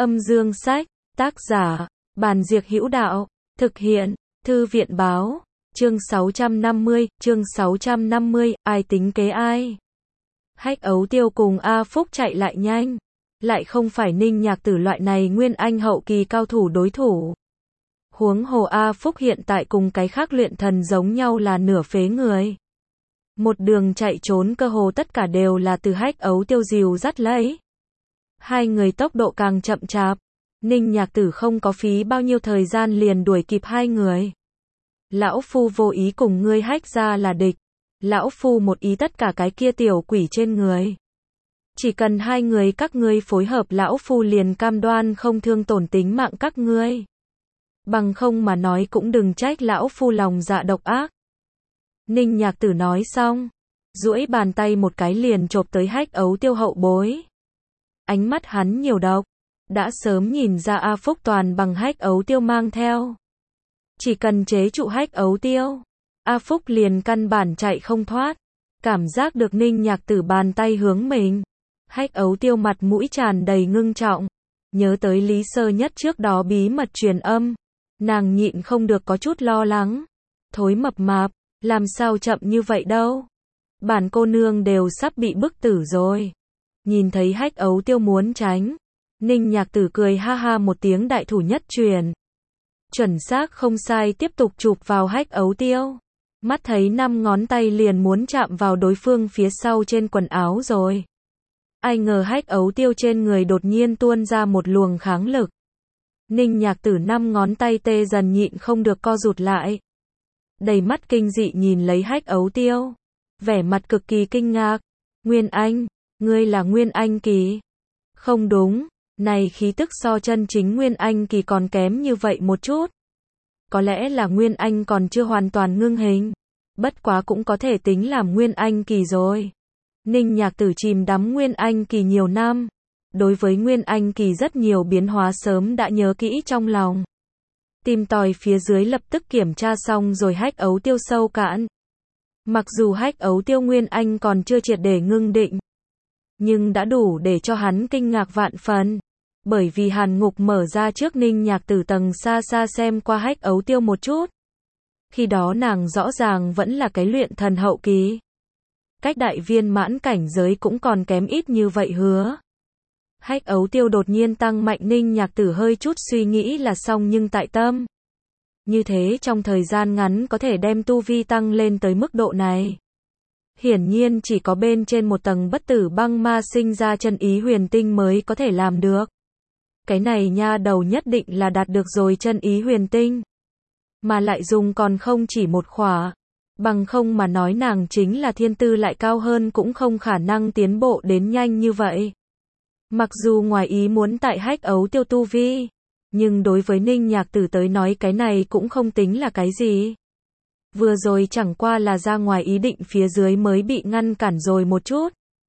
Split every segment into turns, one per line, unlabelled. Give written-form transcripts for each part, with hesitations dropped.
Âm dương sách, tác giả, Bàn Diệc Hữu Đạo, thực hiện, Thư viện báo, chương 650, ai tính kế ai. Hách Ấu Tiêu cùng A Phúc chạy lại nhanh, lại không phải Ninh Nhạc Tử loại này nguyên anh hậu kỳ cao thủ đối thủ. Huống hồ A Phúc hiện tại cùng cái khác luyện thần giống nhau là nửa phế người. Một đường chạy trốn cơ hồ tất cả đều là từ Hách Ấu Tiêu dìu dắt lấy. Hai người tốc độ càng chậm chạp, Ninh Nhạc Tử không có phí bao nhiêu thời gian liền đuổi kịp hai người. Lão Phu vô ý cùng ngươi Hách ra là địch, Lão Phu một ý tất cả cái kia tiểu quỷ trên người. Chỉ cần hai người các ngươi phối hợp Lão Phu liền cam đoan không thương tổn tính mạng các ngươi. Bằng không mà nói cũng đừng trách Lão Phu lòng dạ độc ác. Ninh Nhạc Tử nói xong, duỗi bàn tay một cái liền chộp tới Hách Ấu Tiêu hậu bối. Ánh mắt hắn nhiều độc, đã sớm nhìn ra A Phúc toàn bằng Hách Ấu Tiêu mang theo. Chỉ cần chế trụ Hách Ấu Tiêu, A Phúc liền căn bản chạy không thoát. Cảm giác được Ninh Nhạc Tử bàn tay hướng mình, Hách Ấu Tiêu mặt mũi tràn đầy ngưng trọng. Nhớ tới Lý Sơ Nhất trước đó bí mật truyền âm, nàng nhịn không được có chút lo lắng. Thối mập mạp, làm sao chậm như vậy đâu? Bản cô nương đều sắp bị bức tử rồi. Nhìn thấy Hách Ấu Tiêu muốn tránh, Ninh Nhạc Tử cười ha ha một tiếng, đại thủ nhất truyền. Chuẩn xác không sai tiếp tục chụp vào Hách Ấu Tiêu. Mắt thấy 5 ngón tay liền muốn chạm vào đối phương phía sau trên quần áo rồi. Ai ngờ Hách Ấu Tiêu trên người đột nhiên tuôn ra một luồng kháng lực. Ninh Nhạc Tử 5 ngón tay tê dần nhịn không được co rụt lại. Đầy mắt kinh dị nhìn lấy Hách Ấu Tiêu, vẻ mặt cực kỳ kinh ngạc. Nguyên Anh, ngươi là Nguyên Anh kỳ? Không đúng, này khí tức so chân chính Nguyên Anh kỳ còn kém như vậy một chút. Có lẽ là Nguyên Anh còn chưa hoàn toàn ngưng hình, bất quá cũng có thể tính làm Nguyên Anh kỳ rồi. Ninh Nhạc Tử chìm đắm Nguyên Anh kỳ nhiều năm, đối với Nguyên Anh kỳ rất nhiều biến hóa sớm đã nhớ kỹ trong lòng. Tìm tòi phía dưới lập tức kiểm tra xong rồi Hách Ấu Tiêu sâu cạn. Mặc dù Hách Ấu Tiêu Nguyên Anh còn chưa triệt để ngưng định, nhưng đã đủ để cho hắn kinh ngạc vạn phần. Bởi vì hàn ngục mở ra trước, Ninh Nhạc Tử tầng xa xa xem qua Hách Ấu Tiêu một chút. Khi đó nàng rõ ràng vẫn là cái luyện thần hậu kỳ. Cách đại viên mãn cảnh giới cũng còn kém ít như vậy hứa. Hách Ấu Tiêu đột nhiên tăng mạnh, Ninh Nhạc Tử hơi chút suy nghĩ là xong, nhưng tại tâm. Như thế trong thời gian ngắn có thể đem tu vi tăng lên tới mức độ này. Hiển nhiên chỉ có bên trên một tầng bất tử băng ma sinh ra chân ý huyền tinh mới có thể làm được. Cái này nha đầu nhất định là đạt được rồi chân ý huyền tinh. Mà lại dùng còn không chỉ một khỏa. Bằng không mà nói nàng chính là thiên tư lại cao hơn cũng không khả năng tiến bộ đến nhanh như vậy. Mặc dù ngoài ý muốn tại Hách Ấu Tiêu tu vi, nhưng đối với Ninh Nhạc Tử tới nói cái này cũng không tính là cái gì. Vừa rồi chẳng qua là ra ngoài ý định phía dưới mới bị ngăn cản rồi một chút.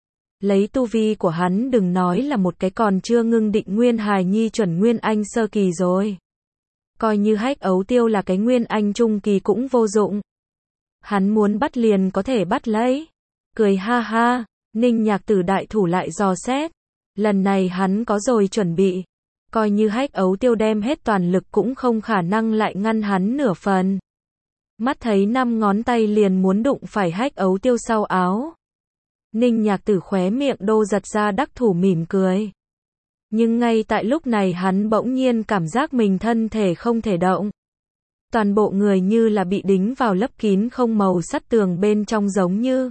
Lấy tu vi của hắn đừng nói là một cái còn chưa ngưng định nguyên hài nhi chuẩn Nguyên Anh sơ kỳ rồi. Coi như Hách Ấu Tiêu là cái Nguyên Anh trung kỳ cũng vô dụng. Hắn muốn bắt liền có thể bắt lấy. Cười ha ha, Ninh Nhạc Tử đại thủ lại dò xét. Lần này hắn có rồi chuẩn bị. Coi như Hách Ấu Tiêu đem hết toàn lực cũng không khả năng lại ngăn hắn nửa phần. Mắt thấy 5 ngón tay liền muốn đụng phải Hách Ấu Tiêu sau áo. Ninh Nhạc Tử khóe miệng đô giật ra đắc thủ mỉm cười. Nhưng ngay tại lúc này hắn bỗng nhiên cảm giác mình thân thể không thể động. Toàn bộ người như là bị đính vào lấp kín không màu sắt tường bên trong giống như.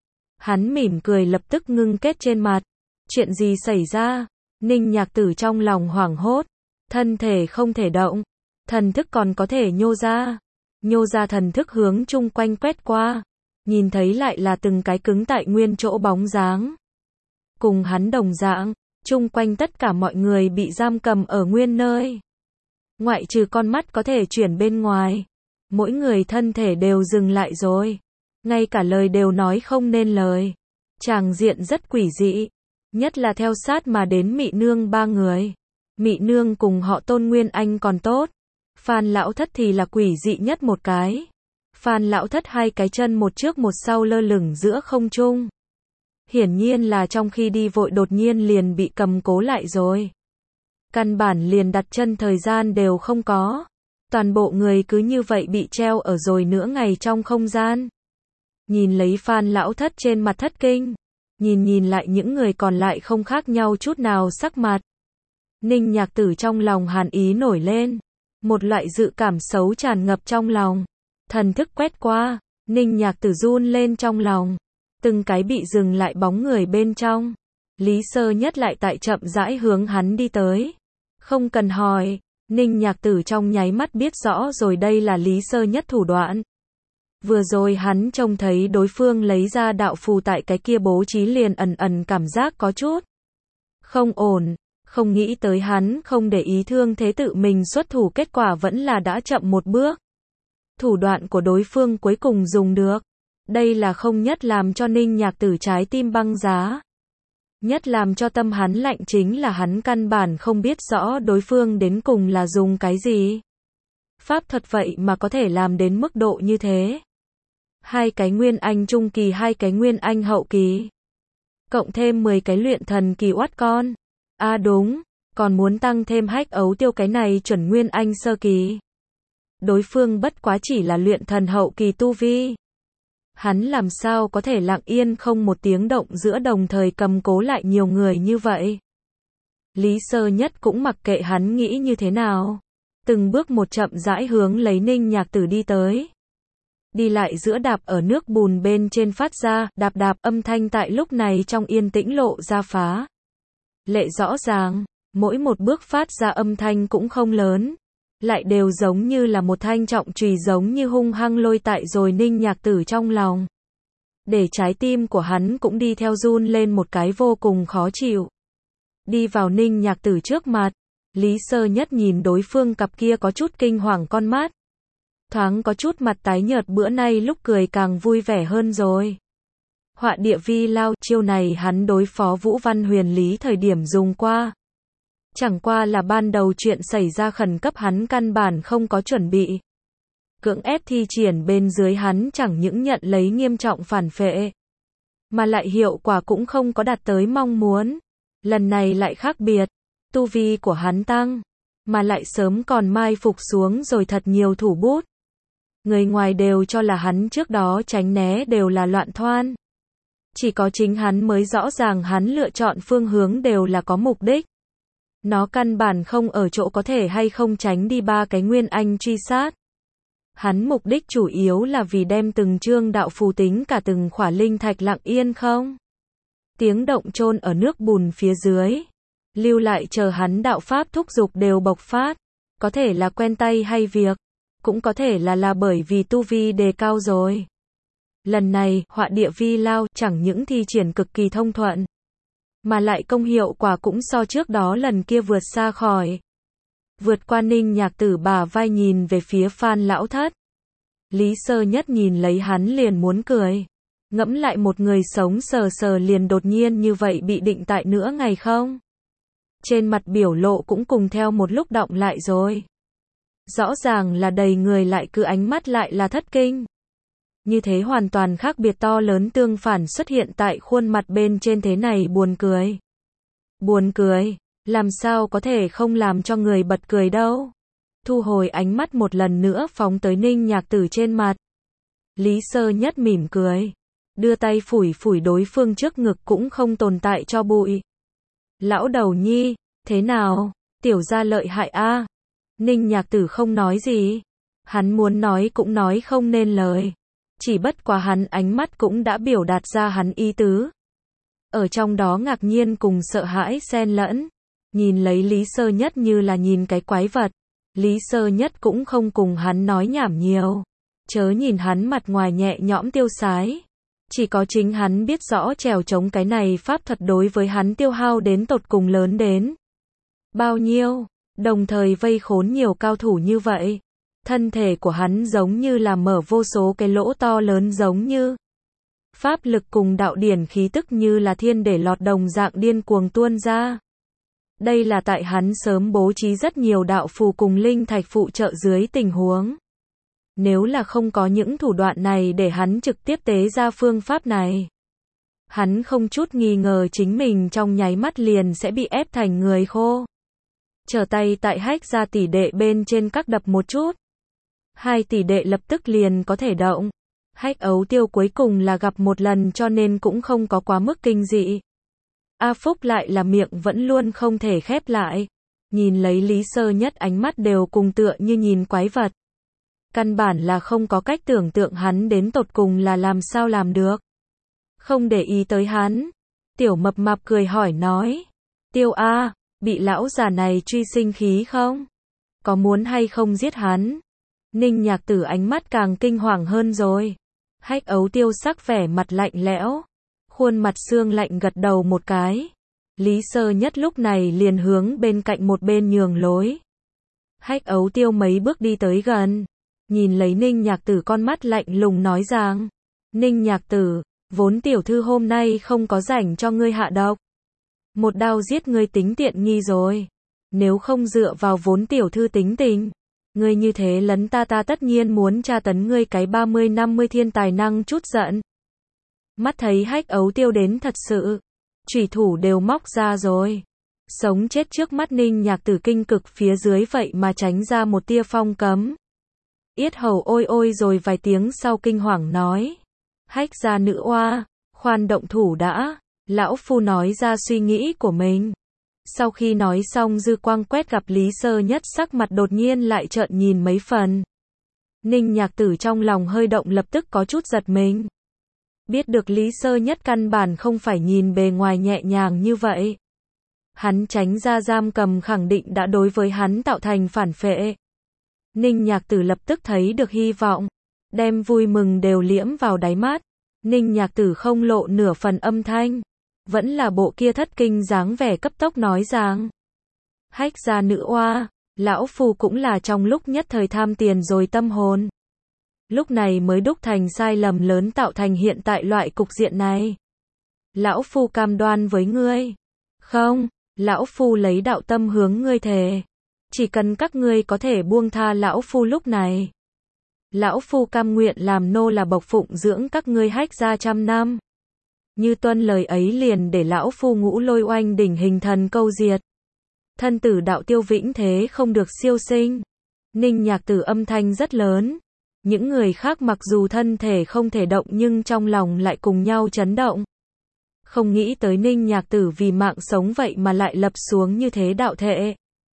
Hắn mỉm cười lập tức ngưng kết trên mặt. Chuyện gì xảy ra? Ninh Nhạc Tử trong lòng hoảng hốt. Thân thể không thể động. Thần thức còn có thể nhô ra. Nhô ra thần thức hướng chung quanh quét qua. Nhìn thấy lại là từng cái cứng tại nguyên chỗ bóng dáng. Cùng hắn đồng dạng, chung quanh tất cả mọi người bị giam cầm ở nguyên nơi. Ngoại trừ con mắt có thể chuyển bên ngoài. Mỗi người thân thể đều dừng lại rồi. Ngay cả lời đều nói không nên lời. Tràng diện rất quỷ dị. Nhất là theo sát mà đến Mị Nương 3 người. Mị Nương cùng họ Tôn Nguyên Anh còn tốt. Phan Lão Thất thì là quỷ dị nhất một cái. Phan Lão Thất 2 cái chân một trước một sau lơ lửng giữa không trung. Hiển nhiên là trong khi đi vội đột nhiên liền bị cầm cố lại rồi. Căn bản liền đặt chân thời gian đều không có. Toàn bộ người cứ như vậy bị treo ở rồi nửa ngày trong không gian. Nhìn lấy Phan Lão Thất trên mặt thất kinh. Nhìn lại những người còn lại không khác nhau chút nào sắc mặt. Ninh Nhạc Tử trong lòng hàn ý nổi lên. Một loại dự cảm xấu tràn ngập trong lòng. Thần thức quét qua, Ninh Nhạc Tử run lên trong lòng. Từng cái bị dừng lại bóng người bên trong. Lý Sơ Nhất lại tại chậm rãi hướng hắn đi tới. Không cần hỏi, Ninh Nhạc Tử trong nháy mắt biết rõ rồi đây là Lý Sơ Nhất thủ đoạn. Vừa rồi hắn trông thấy đối phương lấy ra đạo phù tại cái kia bố trí liền ẩn cảm giác có chút không ổn, không nghĩ tới hắn không để ý thương thế tự mình xuất thủ, kết quả vẫn là đã chậm một bước. Thủ đoạn của đối phương cuối cùng dùng được. Đây là không nhất làm cho Ninh Nhạc Tử trái tim băng giá. Nhất làm cho tâm hắn lạnh chính là hắn căn bản không biết rõ đối phương đến cùng là dùng cái gì. Pháp thuật vậy mà có thể làm đến mức độ như thế. 2 cái Nguyên Anh trung kỳ, 2 cái Nguyên Anh hậu kỳ. Cộng thêm 10 cái luyện thần kỳ oát con. Đúng, còn muốn tăng thêm Hách Ấu Tiêu cái này chuẩn Nguyên Anh sơ kỳ. Đối phương bất quá chỉ là luyện thần hậu kỳ tu vi. Hắn làm sao có thể lặng yên không một tiếng động giữa đồng thời cầm cố lại nhiều người như vậy. Lý Sơ Nhất cũng mặc kệ hắn nghĩ như thế nào. Từng bước một chậm rãi hướng lấy Ninh Nhạc Tử đi tới. Đi lại giữa đạp ở nước bùn bên trên phát ra, đạp âm thanh tại lúc này trong yên tĩnh lộ ra phá lệ rõ ràng, mỗi một bước phát ra âm thanh cũng không lớn, lại đều giống như là một thanh trọng chùy giống như hung hăng lôi tại rồi Ninh Nhạc Tử trong lòng. Để trái tim của hắn cũng đi theo run lên một cái vô cùng khó chịu. Đi vào Ninh Nhạc Tử trước mặt, Lý Sơ Nhất nhìn đối phương cặp kia có chút kinh hoàng con mắt. Thoáng có chút mặt tái nhợt, bữa nay lúc cười càng vui vẻ hơn rồi. Họa địa vi lao, chiêu này hắn đối phó Vũ Văn Huyền Lý thời điểm dùng qua. Chẳng qua là ban đầu chuyện xảy ra khẩn cấp hắn căn bản không có chuẩn bị. Cưỡng ép thi triển bên dưới hắn chẳng những nhận lấy nghiêm trọng phản phệ, mà lại hiệu quả cũng không có đạt tới mong muốn. Lần này lại khác biệt, tu vi của hắn tăng, mà lại sớm còn mai phục xuống rồi thật nhiều thủ bút. Người ngoài đều cho là hắn trước đó tránh né đều là loạn thoan. Chỉ có chính hắn mới rõ ràng hắn lựa chọn phương hướng đều là có mục đích. Nó căn bản không ở chỗ có thể hay không tránh đi 3 cái Nguyên Anh truy sát. Hắn mục đích chủ yếu là vì đem từng chương đạo phù tính cả từng khỏa linh thạch lặng yên không tiếng động chôn ở nước bùn phía dưới. Lưu lại chờ hắn đạo pháp thúc dục đều bộc phát. Có thể là quen tay hay việc, cũng có thể là bởi vì tu vi đề cao rồi. Lần này, họa địa vi lao chẳng những thi triển cực kỳ thông thuận, mà lại công hiệu quả cũng so trước đó lần kia vượt xa khỏi. Vượt qua Ninh Nhạc Tử bả vai nhìn về phía Phan Lão Thất. Lý Sơ Nhất nhìn lấy hắn liền muốn cười. Ngẫm lại một người sống sờ liền đột nhiên như vậy bị định tại nửa ngày không? Trên mặt biểu lộ cũng cùng theo một lúc động lại rồi. Rõ ràng là đầy người lại cứ ánh mắt lại là thất kinh. Như thế hoàn toàn khác biệt to lớn tương phản xuất hiện tại khuôn mặt bên trên, thế này buồn cười. Buồn cười, làm sao có thể không làm cho người bật cười đâu. Thu hồi ánh mắt một lần nữa phóng tới Ninh Nhạc Tử trên mặt. Lý Sơ Nhất mỉm cười, đưa tay phủi đối phương trước ngực cũng không tồn tại cho bụi. Lão đầu nhi, thế nào, tiểu gia lợi hại a. Ninh Nhạc Tử không nói gì. Hắn muốn nói cũng nói không nên lời. Chỉ bất quá hắn ánh mắt cũng đã biểu đạt ra hắn ý tứ. Ở trong đó ngạc nhiên cùng sợ hãi xen lẫn. Nhìn lấy Lý Sơ Nhất như là nhìn cái quái vật. Lý Sơ Nhất cũng không cùng hắn nói nhảm nhiều. Chớ nhìn hắn mặt ngoài nhẹ nhõm tiêu sái. Chỉ có chính hắn biết rõ trèo chống cái này pháp thuật đối với hắn tiêu hao đến tột cùng lớn đến bao nhiêu. Đồng thời vây khốn nhiều cao thủ như vậy. Thân thể của hắn giống như là mở vô số cái lỗ to lớn, giống như pháp lực cùng đạo điển khí tức như là thiên để lọt đồng dạng điên cuồng tuôn ra. Đây là tại hắn sớm bố trí rất nhiều đạo phù cùng linh thạch phụ trợ dưới tình huống. Nếu là không có những thủ đoạn này để hắn trực tiếp tế ra phương pháp này, hắn không chút nghi ngờ chính mình trong nháy mắt liền sẽ bị ép thành người khô. trở tay tại Hách gia tỷ đệ bên trên các đập một chút. Hai tỷ đệ lập tức liền có thể động. Hách Ấu Tiêu cuối cùng là gặp một lần cho nên cũng không có quá mức kinh dị. A Phúc lại là miệng vẫn luôn không thể khép lại. Nhìn lấy Lý Sơ Nhất ánh mắt đều cùng tựa như nhìn quái vật. Căn bản là không có cách tưởng tượng hắn đến tột cùng là làm sao làm được. Không để ý tới hắn. Tiểu Mập Mạp cười hỏi nói. Tiêu A, bị lão già này truy sinh khí không? Có muốn hay không giết hắn? Ninh Nhạc Tử ánh mắt càng kinh hoàng hơn rồi. Hách Ấu Tiêu sắc vẻ mặt lạnh lẽo. Khuôn mặt xương lạnh gật đầu một cái. Lý Sơ Nhất lúc này liền hướng bên cạnh một bên nhường lối. Hách Ấu Tiêu mấy bước đi tới gần. Nhìn lấy Ninh Nhạc Tử con mắt lạnh lùng nói rằng. Ninh Nhạc Tử, vốn tiểu thư hôm nay không có rảnh cho ngươi hạ độc. Một đao giết ngươi tính tiện nghi rồi. Nếu không dựa vào vốn tiểu thư tính tình. Ngươi như thế lấn ta tất nhiên muốn tra tấn ngươi cái 30-50 thiên tài năng chút giận. Mắt thấy Hách Ấu Tiêu đến thật sự. Chủy thủ đều móc ra rồi. Sống chết trước mắt Ninh Nhạc Tử kinh cực phía dưới vậy mà tránh ra một tia phong cấm. Yết hầu ôi ôi rồi vài tiếng sau kinh hoàng nói. Hách gia nữ oa, khoan động thủ đã. Lão phu nói ra suy nghĩ của mình. Sau khi nói xong dư quang quét gặp Lý Sơ Nhất sắc mặt đột nhiên lại trợn nhìn mấy phần. Ninh Nhạc Tử trong lòng hơi động lập tức có chút giật mình. Biết được Lý Sơ Nhất căn bản không phải nhìn bề ngoài nhẹ nhàng như vậy. Hắn tránh ra giam cầm khẳng định đã đối với hắn tạo thành phản phệ. Ninh Nhạc Tử lập tức thấy được hy vọng. Đem vui mừng đều liễm vào đáy mắt. Ninh Nhạc Tử không lộ nửa phần âm thanh. Vẫn là bộ kia thất kinh dáng vẻ cấp tốc nói rằng. Hách gia nữ oa, lão phu cũng là trong lúc nhất thời tham tiền rồi tâm hồn. Lúc này mới đúc thành sai lầm lớn tạo thành hiện tại loại cục diện này. Lão phu cam đoan với ngươi. Không, lão phu lấy đạo tâm hướng ngươi thề. Chỉ cần các ngươi có thể buông tha lão phu lúc này. Lão phu cam nguyện làm nô là bộc phụng dưỡng các ngươi Hách gia 100 năm. Như tuân lời ấy liền để lão phu Ngũ Lôi Oanh đỉnh hình thần câu diệt. Thân tử đạo tiêu vĩnh thế không được siêu sinh. Ninh Nhạc Tử âm thanh rất lớn. Những người khác mặc dù thân thể không thể động nhưng trong lòng lại cùng nhau chấn động. Không nghĩ tới Ninh Nhạc Tử vì mạng sống vậy mà lại lập xuống như thế đạo thệ.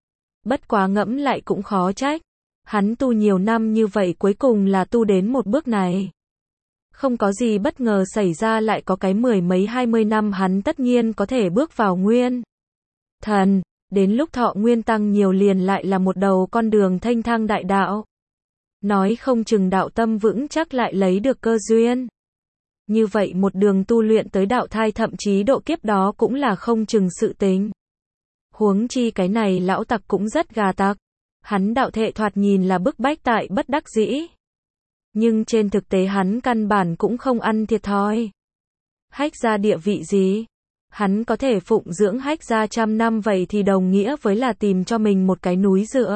Bất quá ngẫm lại cũng khó trách. Hắn tu nhiều năm như vậy cuối cùng là tu đến một bước này. Không có gì bất ngờ xảy ra lại có cái 10 mấy 20 năm hắn tất nhiên có thể bước vào nguyên thần, đến lúc thọ nguyên tăng nhiều liền lại là một đầu con đường thanh thang đại đạo. Nói không chừng đạo tâm vững chắc lại lấy được cơ duyên. Như vậy một đường tu luyện tới đạo thai thậm chí độ kiếp đó cũng là không chừng sự tính. Huống chi cái này lão tặc cũng rất gà tặc. Hắn đạo thệ thoạt nhìn là bức bách tại bất đắc dĩ. Nhưng trên thực tế hắn căn bản cũng không ăn thiệt thòi. Hách gia địa vị gì? Hắn có thể phụng dưỡng Hách gia 100 năm vậy thì đồng nghĩa với là tìm cho mình một cái núi dựa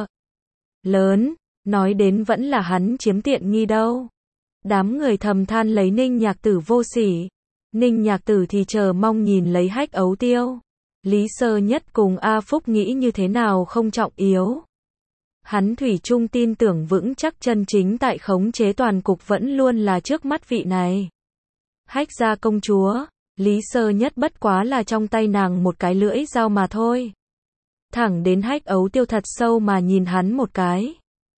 lớn, nói đến vẫn là hắn chiếm tiện nghi đâu. Đám người thầm than lấy Ninh Nhạc Tử vô sỉ. Ninh Nhạc Tử thì chờ mong nhìn lấy Hách Ấu Tiêu. Lý Sơ Nhất cùng A Phúc nghĩ như thế nào không trọng yếu. Hắn thủy chung tin tưởng vững chắc chân chính tại khống chế toàn cục vẫn luôn là trước mắt vị này. Hách gia công chúa, Lý Sơ Nhất bất quá là trong tay nàng một cái lưỡi dao mà thôi. Thẳng đến Hách Ấu Tiêu thật sâu mà nhìn hắn một cái.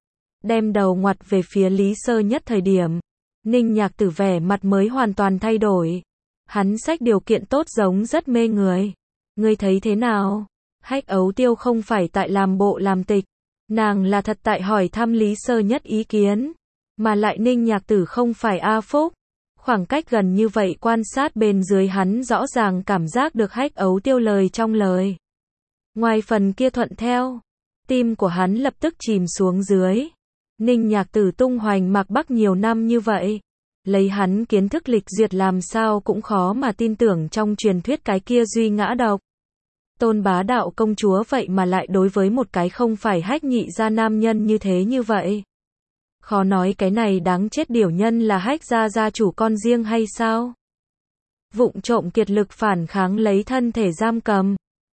Đem đầu ngoặt về phía Lý Sơ Nhất thời điểm. Ninh Nhạc Tử vẻ mặt mới hoàn toàn thay đổi. Hắn xách điều kiện tốt giống rất mê người. Ngươi thấy thế nào? Hách Ấu Tiêu không phải tại làm bộ làm tịch. Nàng là thật tại hỏi thăm Lý Sơ Nhất ý kiến. Mà lại Ninh Nhạc Tử không phải A Phúc. Khoảng cách gần như vậy quan sát bên dưới hắn rõ ràng cảm giác được Hách Ấu Tiêu lời trong lời. Ngoài phần kia thuận theo. Tim của hắn lập tức chìm xuống dưới. Ninh Nhạc Tử tung hoành mạc Bắc nhiều năm như vậy. Lấy hắn kiến thức lịch duyệt làm sao cũng khó mà tin tưởng trong truyền thuyết cái kia duy ngã độc. Tôn bá đạo công chúa vậy mà lại đối với một cái không phải Hách nhị gia nam nhân như thế như vậy. Khó nói cái này đáng chết điểu nhân là Hách gia gia chủ con riêng hay sao? Vụng trộm kiệt lực phản kháng lấy thân thể giam cầm.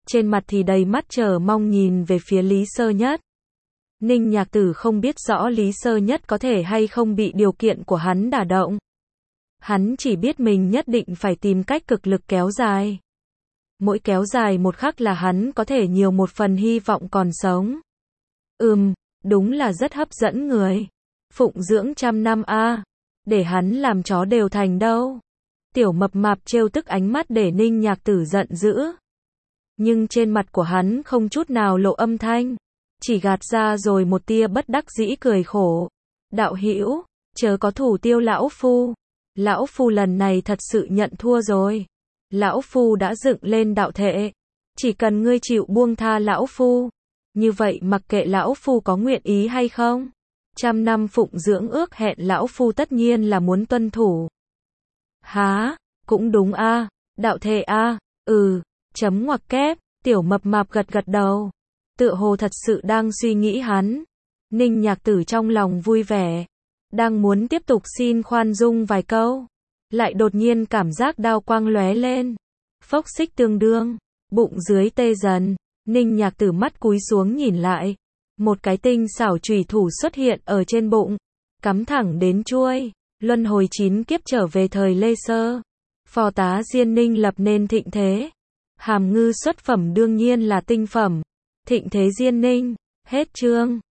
trên mặt thì đầy mắt chờ mong nhìn về phía Lý Sơ Nhất. Ninh Nhạc Tử không biết rõ Lý Sơ Nhất có thể hay không bị điều kiện của hắn đả động. Hắn chỉ biết mình nhất định phải tìm cách cực lực kéo dài. Mỗi kéo dài một khắc là hắn có thể nhiều một phần hy vọng còn sống. Đúng là rất hấp dẫn người. Phụng dưỡng 100 năm a, để hắn làm chó đều thành đâu. Tiểu Mập Mạp trêu tức ánh mắt để Ninh Nhạc Tử giận dữ. Nhưng trên mặt của hắn không chút nào lộ âm thanh, chỉ gạt ra rồi một tia bất đắc dĩ cười khổ. Đạo hữu, chớ có thủ tiêu lão phu. Lão phu lần này thật sự nhận thua rồi. Lão phu đã dựng lên đạo thệ, chỉ cần ngươi chịu buông tha lão phu, như vậy mặc kệ lão phu có nguyện ý hay không, 100 năm phụng dưỡng ước hẹn lão phu tất nhiên là muốn tuân thủ. Há, cũng đúng a, đạo thệ a, chấm ngoặc kép, Tiểu Mập Mạp gật gật đầu, tựa hồ thật sự đang suy nghĩ hắn. Ninh Nhạc Tử trong lòng vui vẻ, đang muốn tiếp tục xin khoan dung vài câu, lại đột nhiên cảm giác đao quang lóe lên, phốc xích tương đương, bụng dưới tê dần. Ninh Nhạc Tử mắt cúi xuống nhìn lại, một cái tinh xảo chùy thủ xuất hiện ở trên bụng, cắm thẳng đến chuôi. Luân hồi 9 kiếp trở về thời Lê Sơ, phò tá Diên Ninh lập nên thịnh thế. Hàm ngư xuất phẩm đương nhiên là tinh phẩm. Thịnh thế Diên Ninh. Hết chương.